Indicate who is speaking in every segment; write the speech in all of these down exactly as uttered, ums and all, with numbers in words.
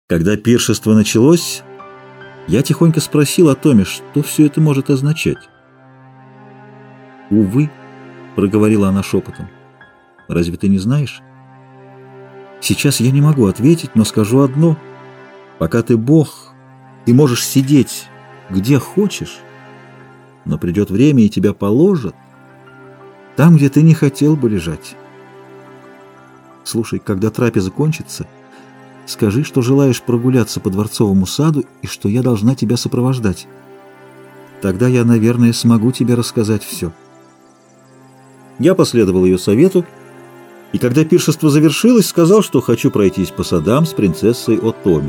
Speaker 1: Когда пиршество началось, я тихонько спросил о Томе, что все это может означать. «Увы», — проговорила она шепотом, — «разве ты не знаешь? Сейчас я не могу ответить, но скажу одно. Пока ты Бог и можешь сидеть где хочешь, но придет время, и тебя положат там, где ты не хотел бы лежать. Слушай, когда трапеза кончится, скажи, что желаешь прогуляться по Дворцовому саду и что я должна тебя сопровождать. Тогда я, наверное, смогу тебе рассказать все». Я последовал ее совету, и когда пиршество завершилось, сказал, что хочу пройтись по садам с принцессой Отоми.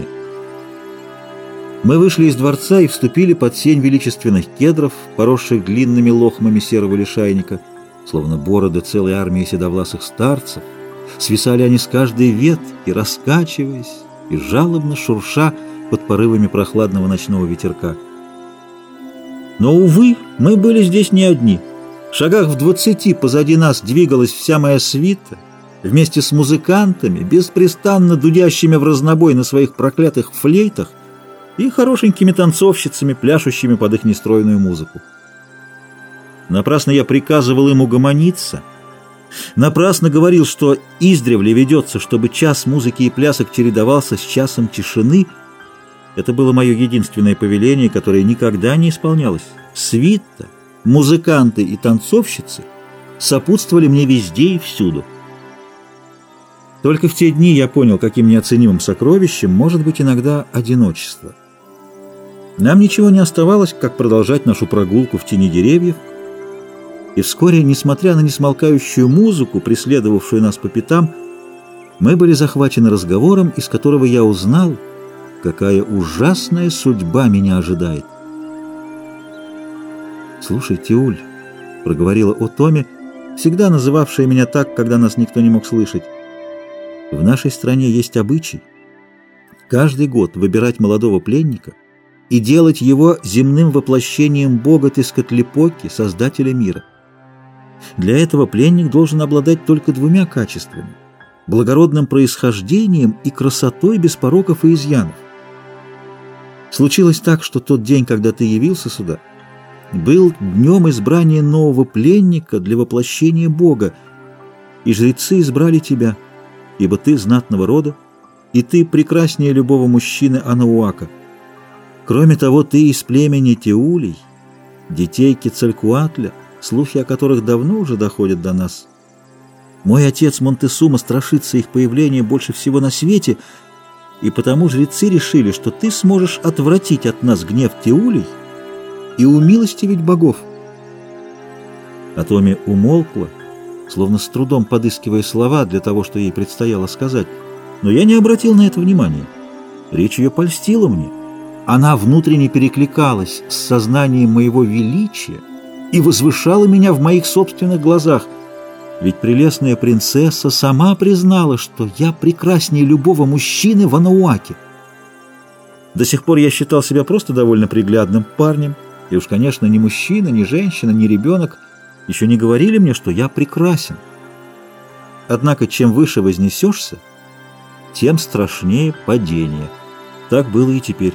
Speaker 1: Мы вышли из дворца и вступили под сень величественных кедров, поросших длинными лохмами серого лишайника, словно бороды целой армии седовласых старцев. Свисали они с каждой ветки, раскачиваясь и жалобно шурша под порывами прохладного ночного ветерка. Но, увы, мы были здесь не одни. В шагах в двадцати позади нас двигалась вся моя свита, вместе с музыкантами, беспрестанно дудящими в разнобой на своих проклятых флейтах и хорошенькими танцовщицами, пляшущими под их нестройную музыку. Напрасно я приказывал им угомониться, напрасно говорил, что издревле ведется, чтобы час музыки и плясок чередовался с часом тишины. Это было мое единственное повеление, которое никогда не исполнялось. Свита, музыканты и танцовщицы сопутствовали мне везде и всюду. Только в те дни я понял, каким неоценимым сокровищем может быть иногда одиночество. Нам ничего не оставалось, как продолжать нашу прогулку в тени деревьев, и вскоре, несмотря на несмолкающую музыку, преследовавшую нас по пятам, мы были захвачены разговором, из которого я узнал, какая ужасная судьба меня ожидает. «Слушай, Тиуль», — проговорила Отоми, всегда называвшая меня так, когда нас никто не мог слышать, — «в нашей стране есть обычай каждый год выбирать молодого пленника и делать его земным воплощением бога Тескатлипоки, создателя мира. Для этого пленник должен обладать только двумя качествами — благородным происхождением и красотой без пороков и изъянов. Случилось так, что тот день, когда ты явился сюда, был днем избрания нового пленника для воплощения Бога, и жрецы избрали тебя, ибо ты знатного рода, и ты прекраснее любого мужчины Анауака. Кроме того, ты из племени Теулей, детей Кецалькуатля, слухи о которых давно уже доходят до нас. Мой отец Монтесума страшится их появления больше всего на свете, и потому жрецы решили, что ты сможешь отвратить от нас гнев Теулей и умилостивить богов». Атоми умолкла, словно с трудом подыскивая слова для того, что ей предстояло сказать, но я не обратил на это внимания. Речь ее польстила мне. Она внутренне перекликалась с сознанием моего величия и возвышала меня в моих собственных глазах, ведь прелестная принцесса сама признала, что я прекраснее любого мужчины в Анауаке. До сих пор я считал себя просто довольно приглядным парнем, и уж, конечно, ни мужчина, ни женщина, ни ребенок еще не говорили мне, что я прекрасен. Однако, чем выше вознесешься, тем страшнее падение. Так было и теперь.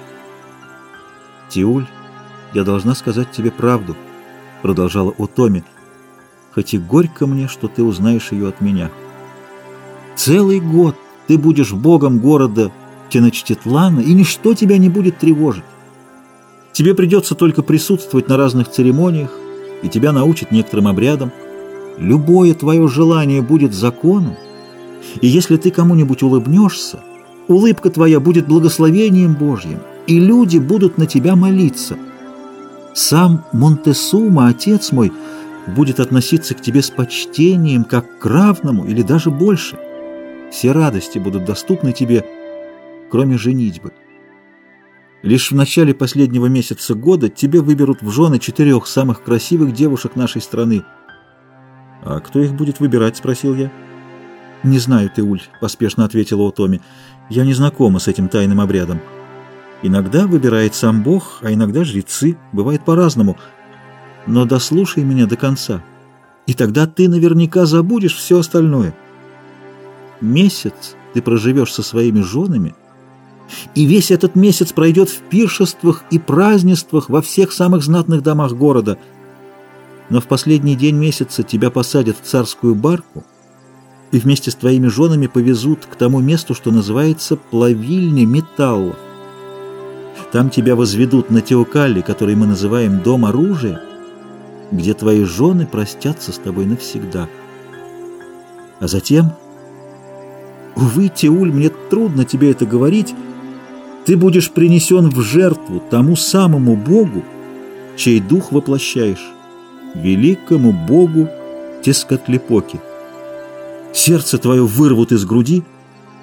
Speaker 1: «Тиуль, я должна сказать тебе правду», — продолжала Отоми, — «хоть и горько мне, что ты узнаешь ее от меня. Целый год ты будешь богом города Теночтитлана, и ничто тебя не будет тревожить. Тебе придется только присутствовать на разных церемониях, и тебя научат некоторым обрядам. Любое твое желание будет законом, и если ты кому-нибудь улыбнешься, улыбка твоя будет благословением Божьим, и люди будут на тебя молиться. Сам Монтесума, отец мой, будет относиться к тебе с почтением, как к равному или даже больше. Все радости будут доступны тебе, кроме женитьбы. Лишь в начале последнего месяца года тебе выберут в жены четырех самых красивых девушек нашей страны». «А кто их будет выбирать?» — спросил я. «Не знаю, Теуль», — поспешно ответила Отоми. «Я не знакома с этим тайным обрядом. Иногда выбирает сам Бог, а иногда жрецы. Бывает по-разному. Но дослушай меня до конца, и тогда ты наверняка забудешь все остальное. Месяц ты проживешь со своими женами, И весь этот месяц пройдет в пиршествах и празднествах во всех самых знатных домах города. Но в последний день месяца тебя посадят в царскую барку и вместе с твоими женами повезут к тому месту, что называется плавильня металлов. Там тебя возведут на Теокалле, который мы называем «Дом оружия», где твои жены простятся с тобой навсегда. А затем, увы, Теуль, мне трудно тебе это говорить, ты будешь принесен в жертву тому самому Богу, чей дух воплощаешь, великому Богу Тескатлипоке. Сердце твое вырвут из груди,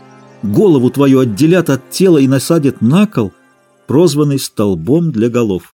Speaker 1: голову твою отделят от тела и насадят на кол, прозванный столбом для голов.